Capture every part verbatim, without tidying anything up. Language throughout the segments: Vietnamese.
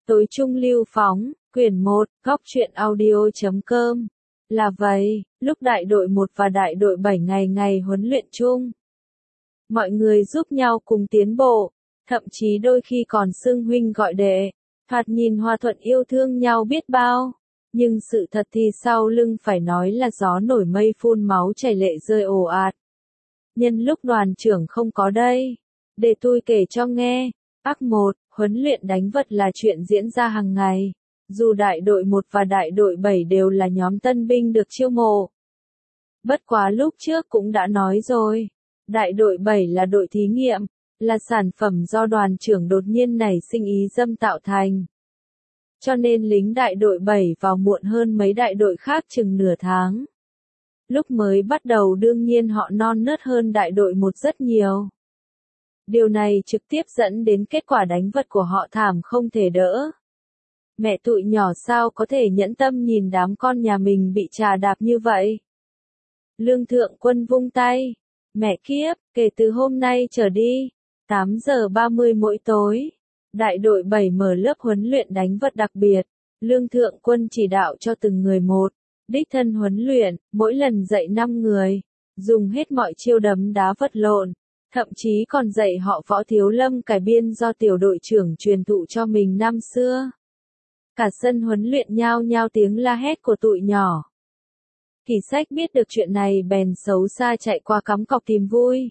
Tối trung lưu phóng, quyển một, góc truyện audio chấm com. Là vậy, lúc đại đội một và đại đội bảy ngày ngày huấn luyện chung. Mọi người giúp nhau cùng tiến bộ, thậm chí đôi khi còn xưng huynh gọi đệ, thoạt nhìn hòa thuận yêu thương nhau biết bao. Nhưng sự thật thì sau lưng phải nói là gió nổi mây phun máu chảy lệ rơi ồ ạt. Nhân lúc đoàn trưởng không có đây, để tôi kể cho nghe. Ác một, huấn luyện đánh vật là chuyện diễn ra hàng ngày. Dù đại đội một và đại đội bảy đều là nhóm tân binh được chiêu mộ. Bất quá lúc trước cũng đã nói rồi, đại đội bảy là đội thí nghiệm, là sản phẩm do đoàn trưởng đột nhiên nảy sinh ý dâm tạo thành. Cho nên lính đại đội bảy vào muộn hơn mấy đại đội khác chừng nửa tháng. Lúc mới bắt đầu đương nhiên họ non nớt hơn đại đội một rất nhiều. Điều này trực tiếp dẫn đến kết quả đánh vật của họ thảm không thể đỡ. Mẹ tụi nhỏ sao có thể nhẫn tâm nhìn đám con nhà mình bị trà đạp như vậy? Lương Thượng Quân vung tay. Mẹ kiếp, kể từ hôm nay trở đi, tám giờ ba mươi mỗi tối, đại đội bảy mở lớp huấn luyện đánh vật đặc biệt. Lương Thượng Quân chỉ đạo cho từng người một, đích thân huấn luyện, mỗi lần dạy năm người, dùng hết mọi chiêu đấm đá vật lộn. Thậm chí còn dạy họ võ thiếu lâm cải biên do tiểu đội trưởng truyền thụ cho mình năm xưa. Cả sân huấn luyện nhao nhao tiếng la hét của tụi nhỏ. Kỳ Sách biết được chuyện này bèn xấu xa chạy qua cắm cọc tìm vui.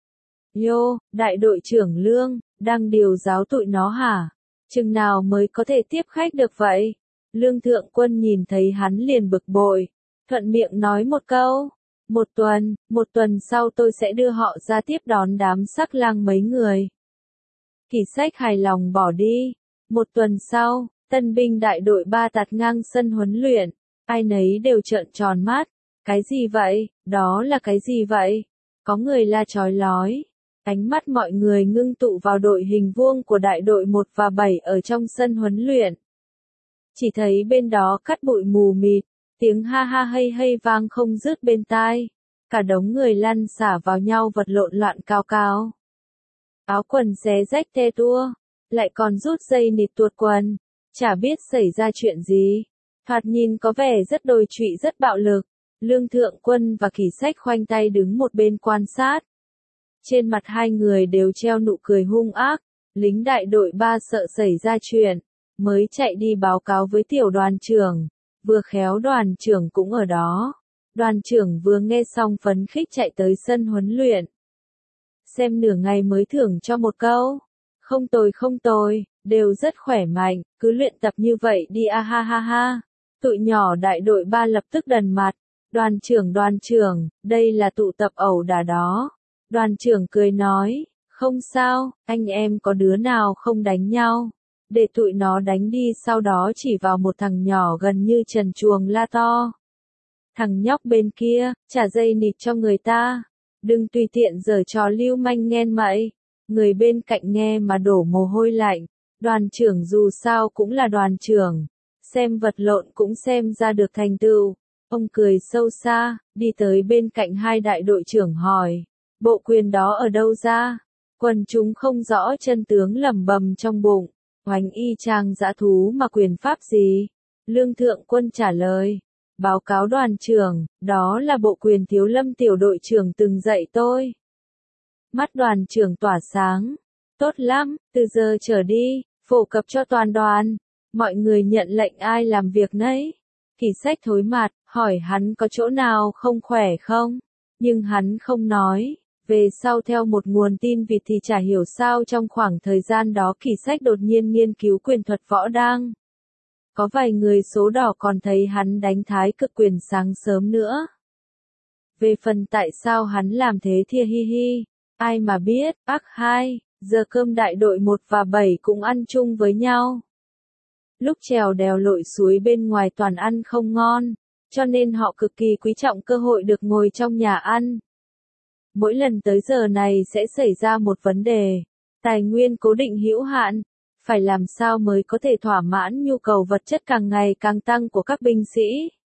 Yo, đại đội trưởng Lương, đang điều giáo tụi nó hả? Chừng nào mới có thể tiếp khách được vậy? Lương Thượng Quân nhìn thấy hắn liền bực bội, thuận miệng nói một câu. Một tuần, một tuần sau tôi sẽ đưa họ ra tiếp đón đám sắc lang mấy người. Kỳ Sách hài lòng bỏ đi. Một tuần sau, tân binh đại đội ba tạt ngang sân huấn luyện. Ai nấy đều trợn tròn mắt. Cái gì vậy? Đó là cái gì vậy? Có người la chói lói. Ánh mắt mọi người ngưng tụ vào đội hình vuông của đại đội một và bảy ở trong sân huấn luyện. Chỉ thấy bên đó cắt bụi mù mịt. Tiếng ha ha hay hay vang không dứt bên tai. Cả đống người lăn xả vào nhau vật lộn loạn cao cao. Áo quần xé rách te tua. Lại còn rút dây nịt tuột quần. Chả biết xảy ra chuyện gì. Thoạt nhìn có vẻ rất đồi trụy rất bạo lực. Lương Thượng Quân và Kỳ Sách khoanh tay đứng một bên quan sát. Trên mặt hai người đều treo nụ cười hung ác. Lính đại đội ba sợ xảy ra chuyện. Mới chạy đi báo cáo với tiểu đoàn trưởng. Vừa khéo đoàn trưởng cũng ở đó. Đoàn trưởng vừa nghe xong phấn khích chạy tới sân huấn luyện. Xem nửa ngày mới thưởng cho một câu. Không tồi không tồi, đều rất khỏe mạnh, cứ luyện tập như vậy đi a ha ha ha. Tụi nhỏ đại đội ba lập tức đần mặt. Đoàn trưởng đoàn trưởng, đây là tụ tập ẩu đả đó. Đoàn trưởng cười nói, không sao, anh em có đứa nào không đánh nhau. Để tụi nó đánh đi, sau đó chỉ vào một thằng nhỏ gần như trần truồng la to. Thằng nhóc bên kia, trả dây nịt cho người ta. Đừng tùy tiện giở trò lưu manh nghen mậy. Người bên cạnh nghe mà đổ mồ hôi lạnh. Đoàn trưởng dù sao cũng là đoàn trưởng. Xem vật lộn cũng xem ra được thành tựu. Ông cười sâu xa, đi tới bên cạnh hai đại đội trưởng hỏi. Bộ quyền đó ở đâu ra? Quần chúng không rõ chân tướng lẩm bẩm trong bụng. Oánh y chang dã thú mà quyền pháp gì? Lương Thượng Quân trả lời. Báo cáo đoàn trưởng, đó là bộ quyền thiếu lâm tiểu đội trưởng từng dạy tôi. Mắt đoàn trưởng tỏa sáng. Tốt lắm, từ giờ trở đi, phổ cập cho toàn đoàn. Mọi người nhận lệnh ai làm việc nấy. Kỳ Sách thối mặt, hỏi hắn có chỗ nào không khỏe không? Nhưng hắn không nói. Về sau theo một nguồn tin vịt thì chả hiểu sao trong khoảng thời gian đó Kỳ Sách đột nhiên nghiên cứu quyền thuật võ đang. Có vài người số đỏ còn thấy hắn đánh thái cực quyền sáng sớm nữa. Về phần tại sao hắn làm thế thì hi hi, ai mà biết. Ác hai, giờ cơm đại đội một và bảy cũng ăn chung với nhau. Lúc trèo đèo lội suối bên ngoài toàn ăn không ngon, cho nên họ cực kỳ quý trọng cơ hội được ngồi trong nhà ăn. Mỗi lần tới giờ này sẽ xảy ra một vấn đề. Tài nguyên cố định hữu hạn. Phải làm sao mới có thể thỏa mãn nhu cầu vật chất càng ngày càng tăng của các binh sĩ.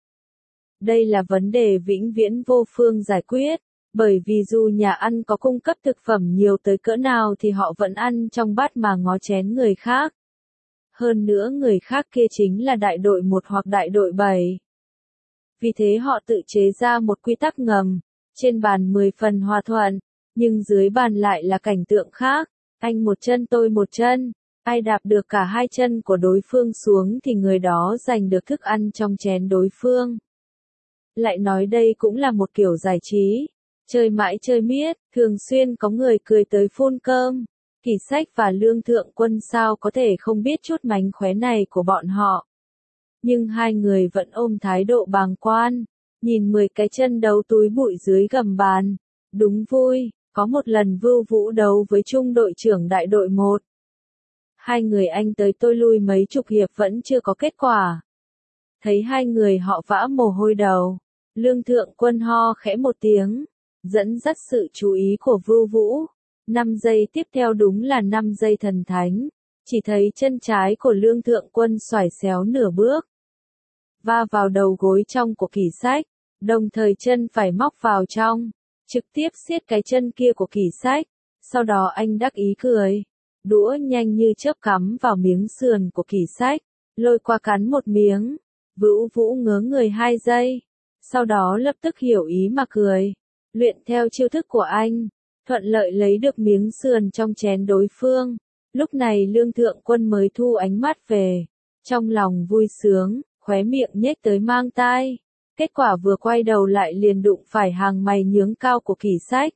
Đây là vấn đề vĩnh viễn vô phương giải quyết. Bởi vì dù nhà ăn có cung cấp thực phẩm nhiều tới cỡ nào thì họ vẫn ăn trong bát mà ngó chén người khác. Hơn nữa người khác kia chính là đại đội một hoặc đại đội bảy. Vì thế họ tự chế ra một quy tắc ngầm, trên bàn mười phần hòa thuận, nhưng dưới bàn lại là cảnh tượng khác, anh một chân tôi một chân, ai đạp được cả hai chân của đối phương xuống thì người đó giành được thức ăn trong chén đối phương. Lại nói đây cũng là một kiểu giải trí, chơi mãi chơi miết, thường xuyên có người cười tới phun cơm. Kỷ Sách và Lương Thượng Quân sao có thể không biết chút mánh khóe này của bọn họ. Nhưng hai người vẫn ôm thái độ bàng quan, nhìn mười cái chân đấu túi bụi dưới gầm bàn. Đúng vui, có một lần Vưu Vũ đấu với trung đội trưởng đại đội một. Hai người anh tới tôi lui mấy chục hiệp vẫn chưa có kết quả. Thấy hai người họ vã mồ hôi đầu, Lương Thượng Quân ho khẽ một tiếng, dẫn dắt sự chú ý của Vưu Vũ. Năm giây tiếp theo đúng là năm giây thần thánh, chỉ thấy chân trái của Lương Thượng Quân xoải xéo nửa bước, va vào đầu gối trong của Kỷ Sách, đồng thời chân phải móc vào trong, trực tiếp siết cái chân kia của Kỷ Sách, sau đó anh đắc ý cười, đũa nhanh như chớp cắm vào miếng sườn của Kỷ Sách, lôi qua cắn một miếng, Vưu Vũ ngớ người hai giây, sau đó lập tức hiểu ý mà cười, luyện theo chiêu thức của anh, thuận lợi lấy được miếng sườn trong chén đối phương. Lúc này Lương Thượng Quân mới thu ánh mắt về, trong lòng vui sướng, khóe miệng nhếch tới mang tai. Kết quả vừa quay đầu lại liền đụng phải hàng mày nhướng cao của Kỷ Sách.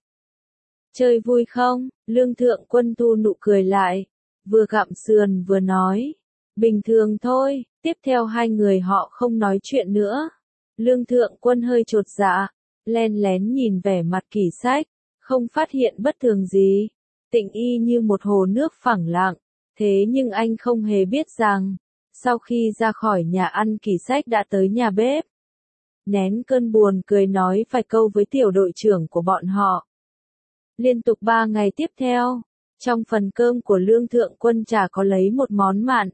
Chơi vui không? Lương Thượng Quân thu nụ cười lại, vừa gặm sườn vừa nói. Bình thường thôi, tiếp theo hai người họ không nói chuyện nữa. Lương Thượng Quân hơi chột dạ, len lén nhìn vẻ mặt Kỷ Sách, không phát hiện bất thường gì. Tịnh y như một hồ nước phẳng lặng, thế nhưng anh không hề biết rằng, sau khi ra khỏi nhà ăn Kỷ Sách đã tới nhà bếp. Nén cơn buồn cười nói vài câu với tiểu đội trưởng của bọn họ. Liên tục ba ngày tiếp theo, trong phần cơm của Lương Thượng Quân chả có lấy một món mặn.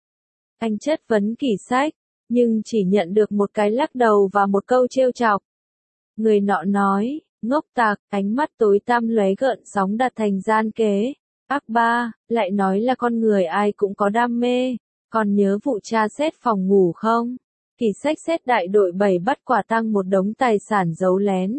Anh chất vấn Kỷ Sách, nhưng chỉ nhận được một cái lắc đầu và một câu trêu chọc. Người nọ nói, ngốc tạc, ánh mắt tối tăm lóe gợn sóng đặt thành gian kế. Ác ba, lại nói là con người ai cũng có đam mê, còn nhớ vụ tra xét phòng ngủ không? Kỷ Sách xét đại đội bảy bắt quả tang một đống tài sản giấu lén.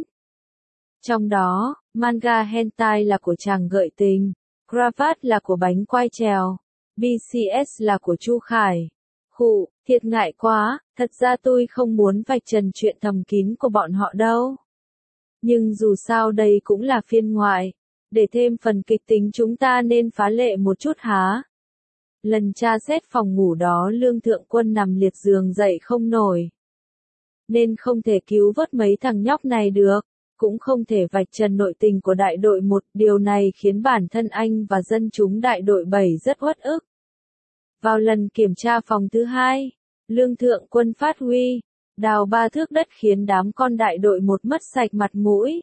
Trong đó, manga hentai là của chàng gợi tình, cravat là của bánh quai trèo, bê xê ét là của Chu Khải. Khụ, thiệt ngại quá, thật ra tôi không muốn vạch trần chuyện thầm kín của bọn họ đâu. Nhưng dù sao đây cũng là phiên ngoại, để thêm phần kịch tính chúng ta nên phá lệ một chút há. Lần tra xét phòng ngủ đó Lương Thượng Quân nằm liệt giường dậy không nổi. Nên không thể cứu vớt mấy thằng nhóc này được, cũng không thể vạch trần nội tình của đại đội một, điều này khiến bản thân anh và dân chúng đại đội bảy rất uất ức. Vào lần kiểm tra phòng thứ hai, Lương Thượng Quân phát huy, đào ba thước đất khiến đám con đại đội một mất sạch mặt mũi.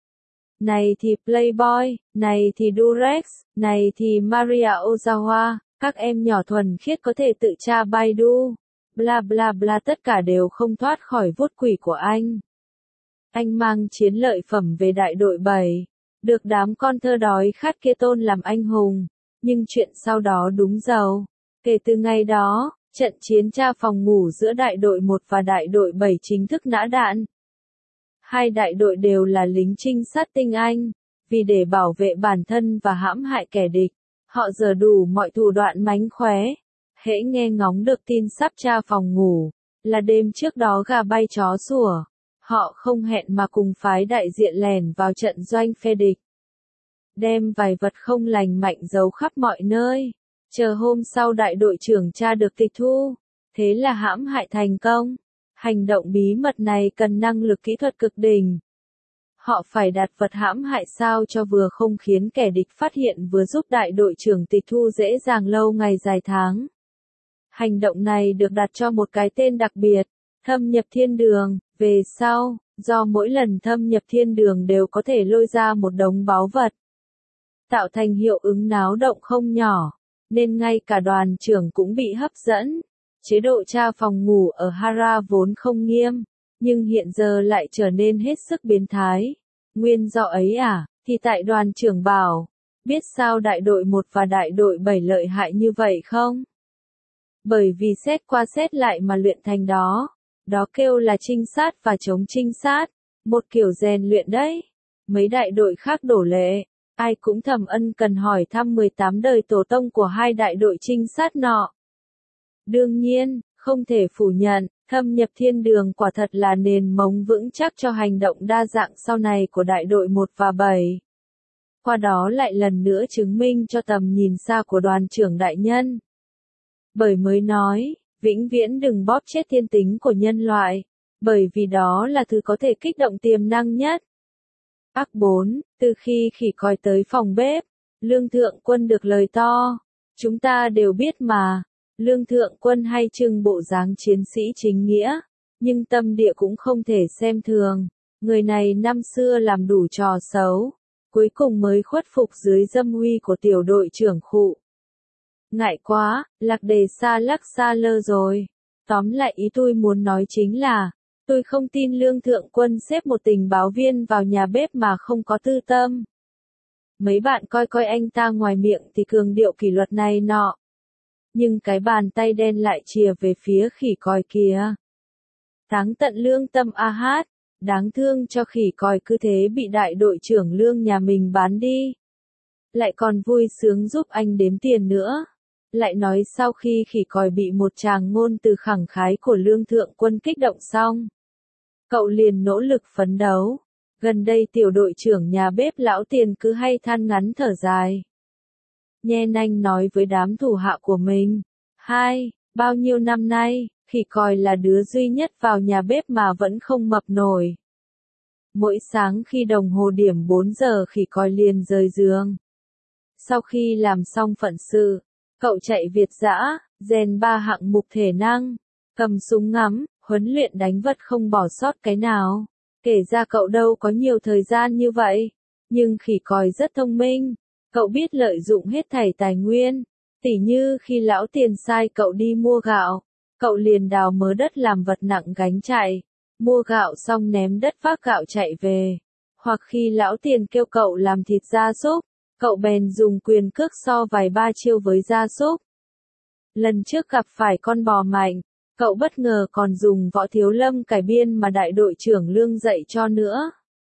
Này thì Playboy, này thì Durex, này thì Maria Ozawa, các em nhỏ thuần khiết có thể tự tra Baidu, bla bla bla tất cả đều không thoát khỏi vuốt quỷ của anh. Anh mang chiến lợi phẩm về đại đội bảy, được đám con thơ đói khát kia tôn làm anh hùng, nhưng chuyện sau đó đúng giàu. Kể từ ngày đó, trận chiến tra phòng ngủ giữa đại đội một và đại đội bảy chính thức nã đạn. Hai đại đội đều là lính trinh sát tinh anh, vì để bảo vệ bản thân và hãm hại kẻ địch, họ giở đủ mọi thủ đoạn mánh khóe. Hễ nghe ngóng được tin sắp tra phòng ngủ, là đêm trước đó gà bay chó sủa, họ không hẹn mà cùng phái đại diện lèn vào trận doanh phe địch. Đem vài vật không lành mạnh giấu khắp mọi nơi. Chờ hôm sau đại đội trưởng tra được tịch thu, thế là hãm hại thành công. Hành động bí mật này cần năng lực kỹ thuật cực đỉnh. Họ phải đặt vật hãm hại sao cho vừa không khiến kẻ địch phát hiện vừa giúp đại đội trưởng tịch thu dễ dàng lâu ngày dài tháng. Hành động này được đặt cho một cái tên đặc biệt, thâm nhập thiên đường. Về sau, do mỗi lần thâm nhập thiên đường đều có thể lôi ra một đống báu vật, tạo thành hiệu ứng náo động không nhỏ. Nên ngay cả đoàn trưởng cũng bị hấp dẫn. Chế độ tra phòng ngủ ở Hara vốn không nghiêm, nhưng hiện giờ lại trở nên hết sức biến thái. Nguyên do ấy à, thì tại đoàn trưởng bảo, biết sao đại đội một và đại đội bảy lợi hại như vậy không? Bởi vì xét qua xét lại mà luyện thành đó. Đó kêu là trinh sát và chống trinh sát. Một kiểu rèn luyện đấy. Mấy đại đội khác đổ lệ. Ai cũng thầm ân cần hỏi thăm mười tám đời tổ tông của hai đại đội trinh sát nọ. Đương nhiên, không thể phủ nhận, thâm nhập thiên đường quả thật là nền móng vững chắc cho hành động đa dạng sau này của đại đội một và bảy. Qua đó lại lần nữa chứng minh cho tầm nhìn xa của đoàn trưởng đại nhân. Bởi mới nói, vĩnh viễn đừng bóp chết thiên tính của nhân loại, bởi vì đó là thứ có thể kích động tiềm năng nhất. Ác bốn, từ khi khỉ còi tới phòng bếp, Lương Thượng Quân được lời to. Chúng ta đều biết mà, Lương Thượng Quân hay trưng bộ dáng chiến sĩ chính nghĩa, nhưng tâm địa cũng không thể xem thường. Người này năm xưa làm đủ trò xấu, cuối cùng mới khuất phục dưới dâm uy của tiểu đội trưởng Khụ. Ngại quá, lạc đề xa lắc xa lơ rồi. Tóm lại ý tôi muốn nói chính là, tôi không tin Lương Thượng Quân xếp một tình báo viên vào nhà bếp mà không có tư tâm. Mấy bạn coi coi anh ta ngoài miệng thì cường điệu kỷ luật này nọ. Nhưng cái bàn tay đen lại chìa về phía khỉ còi kìa. Đáng tận lương tâm a hát, đáng thương cho khỉ còi cứ thế bị đại đội trưởng Lương nhà mình bán đi. Lại còn vui sướng giúp anh đếm tiền nữa. Lại nói sau khi khỉ còi bị một tràng ngôn từ khẳng khái của Lương Thượng Quân kích động xong, cậu liền nỗ lực phấn đấu. Gần đây tiểu đội trưởng nhà bếp lão Tiền cứ hay than ngắn thở dài. Nhe nanh nói với đám thủ hạ của mình. Hai, bao nhiêu năm nay, khỉ còi là đứa duy nhất vào nhà bếp mà vẫn không mập nổi. Mỗi sáng khi đồng hồ điểm bốn giờ khỉ còi liền rời giường. Sau khi làm xong phận sự, cậu chạy việt dã, rèn ba hạng mục thể năng, cầm súng ngắm, huấn luyện đánh vật không bỏ sót cái nào. Kể ra cậu đâu có nhiều thời gian như vậy, nhưng khỉ còi rất thông minh, cậu biết lợi dụng hết thảy tài nguyên, tỉ như khi lão Tiền sai cậu đi mua gạo, cậu liền đào mớ đất làm vật nặng gánh chạy, mua gạo xong ném đất vác gạo chạy về, hoặc khi lão Tiền kêu cậu làm thịt gia súc, cậu bèn dùng quyền cước so vài ba chiêu với gia súc. Lần trước gặp phải con bò mạnh, cậu bất ngờ còn dùng Võ Thiếu Lâm cải biên mà đại đội trưởng Lương dạy cho nữa.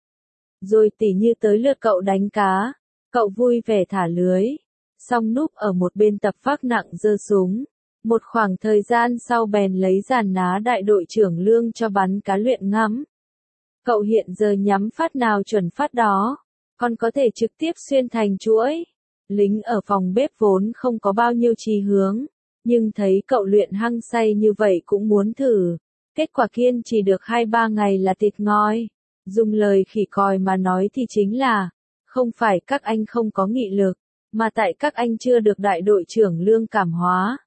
Rồi tỉ như tới lượt cậu đánh cá, cậu vui vẻ thả lưới, xong núp ở một bên tập vác nặng giơ súng. Một khoảng thời gian sau bèn lấy giàn ná đại đội trưởng Lương cho bắn cá luyện ngắm. Cậu hiện giờ nhắm phát nào chuẩn phát đó, còn có thể trực tiếp xuyên thành chuỗi. Lính ở phòng bếp vốn không có bao nhiêu chí hướng, nhưng thấy cậu luyện hăng say như vậy cũng muốn thử. Kết quả kiên trì được hai ba ngày là thịt ngòi. Dùng lời khỉ còi mà nói thì chính là, không phải các anh không có nghị lực, mà tại các anh chưa được đại đội trưởng Lương cảm hóa.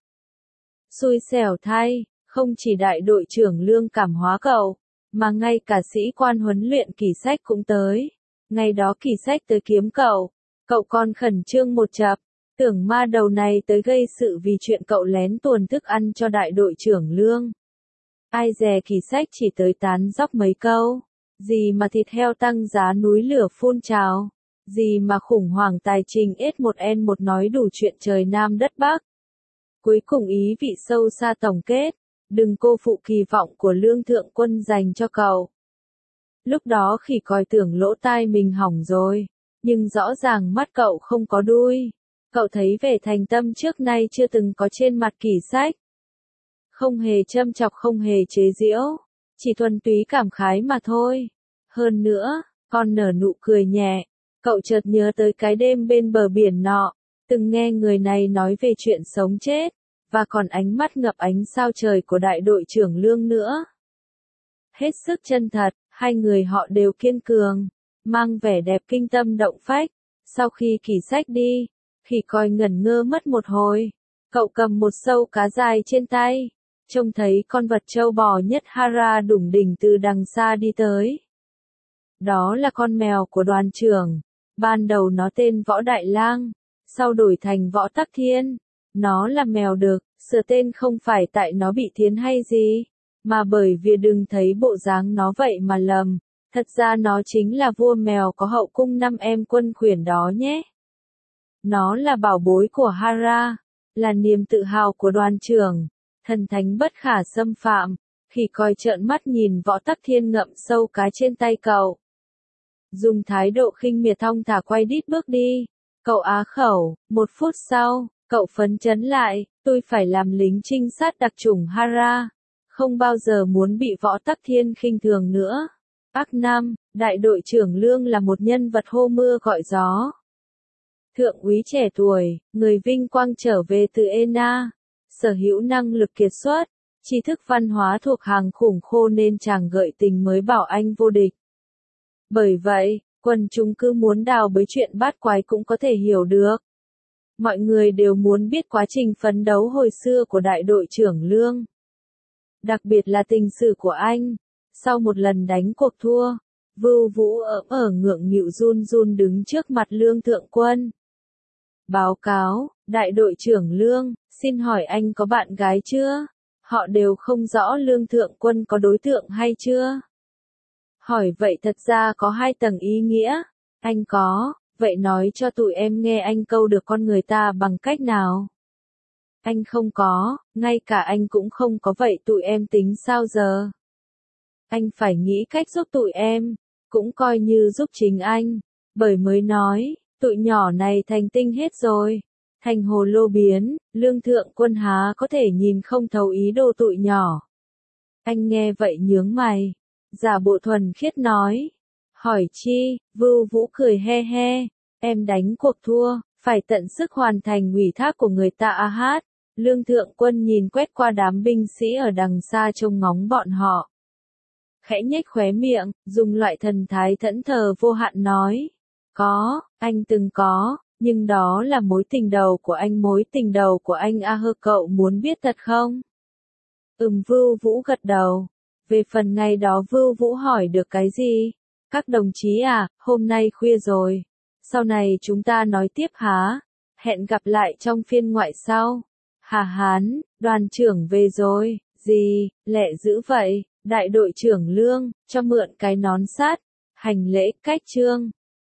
Xui xẻo thay, không chỉ đại đội trưởng Lương cảm hóa cậu, mà ngay cả sĩ quan huấn luyện Kỳ Sách cũng tới. Ngày đó Kỳ Sách tới kiếm cậu, cậu còn khẩn trương một chập, tưởng ma đầu này tới gây sự vì chuyện cậu lén tuồn thức ăn cho đại đội trưởng Lương. Ai dè Kỳ Sách chỉ tới tán dóc mấy câu, gì mà thịt heo tăng giá núi lửa phun trào, gì mà khủng hoảng tài chính S một N một nói đủ chuyện trời Nam đất Bắc. Cuối cùng ý vị sâu xa tổng kết, đừng cô phụ kỳ vọng của Lương Thượng Quân dành cho cậu. Lúc đó khỉ còi tưởng lỗ tai mình hỏng rồi, nhưng rõ ràng mắt cậu không có đuôi. Cậu thấy vẻ thành tâm trước nay chưa từng có trên mặt Kỳ Sách. Không hề châm chọc, không hề chế giễu, chỉ thuần túy cảm khái mà thôi. Hơn nữa, còn nở nụ cười nhẹ, cậu chợt nhớ tới cái đêm bên bờ biển nọ, từng nghe người này nói về chuyện sống chết, và còn ánh mắt ngập ánh sao trời của đại đội trưởng Lương nữa. Hết sức chân thật, hai người họ đều kiên cường, mang vẻ đẹp kinh tâm động phách. Sau khi Kỳ Sách đi, khỉ còi ngẩn ngơ mất một hồi, cậu cầm một sâu cá dài trên tay, trông thấy con vật trâu bò nhất Hara đủng đỉnh từ đằng xa đi tới. Đó là con mèo của đoàn trưởng, ban đầu nó tên Võ Đại Lang, sau đổi thành Võ Tắc Thiên. Nó là mèo đực, sửa tên không phải tại nó bị thiến hay gì, mà bởi vì đừng thấy bộ dáng nó vậy mà lầm, thật ra nó chính là vua mèo có hậu cung năm em quân khuyển đó nhé. Nó là bảo bối của Hara, là niềm tự hào của đoàn trưởng, thần thánh bất khả xâm phạm. Khỉ coi trợn mắt nhìn Võ Tắc Thiên ngậm sâu cái trên tay cậu. Dùng thái độ khinh miệt thong thả quay đít bước đi. Cậu á khẩu, một phút sau, cậu phấn chấn lại, tôi phải làm lính trinh sát đặc chủng Hara. Không bao giờ muốn bị Võ Tắc Thiên khinh thường nữa. Ác Nam, đại đội trưởng Lương là một nhân vật hô mưa gọi gió. Thượng úy trẻ tuổi, người vinh quang trở về từ e en a, sở hữu năng lực kiệt xuất, tri thức văn hóa thuộc hàng khủng khô nên chàng gợi tình mới bảo anh vô địch. Bởi vậy, quần chúng cứ muốn đào bới chuyện bát quái cũng có thể hiểu được. Mọi người đều muốn biết quá trình phấn đấu hồi xưa của đại đội trưởng Lương. Đặc biệt là tình sử của anh. Sau một lần đánh cuộc thua, Vưu Vũ ỡm ở ngượng nghịu run run đứng trước mặt Lương Thượng Quân. Báo cáo, đại đội trưởng Lương, xin hỏi anh có bạn gái chưa? Họ đều không rõ Lương Thượng Quân có đối tượng hay chưa? Hỏi vậy thật ra có hai tầng ý nghĩa. Anh có, vậy nói cho tụi em nghe anh câu được con người ta bằng cách nào? Anh không có, ngay cả anh cũng không có vậy tụi em tính sao giờ? Anh phải nghĩ cách giúp tụi em, cũng coi như giúp chính anh, bởi mới nói, tụi nhỏ này thành tinh hết rồi, thành hồ lô biến, Lương Thượng Quân há có thể nhìn không thấu ý đồ tụi nhỏ. Anh nghe vậy nhướng mày, giả bộ thuần khiết nói, hỏi chi, Vưu Vũ cười he he, em đánh cuộc thua, phải tận sức hoàn thành ủy thác của người ta a hát. Lương Thượng Quân nhìn quét qua đám binh sĩ ở đằng xa trông ngóng bọn họ. Khẽ nhếch khóe miệng, dùng loại thần thái thẫn thờ vô hạn nói. Có, anh từng có, nhưng đó là mối tình đầu của anh mối tình đầu của anh a hơ cậu muốn biết thật không? Ừm Vưu Vũ gật đầu. Về phần ngày đó Vưu Vũ hỏi được cái gì? Các đồng chí à, hôm nay khuya rồi. Sau này chúng ta nói tiếp há? Hẹn gặp lại trong phiên ngoại sau. Hà Hán, đoàn trưởng về rồi, gì, lẹ dữ vậy, đại đội trưởng Lương, cho mượn cái nón sát, hành lễ cách trương.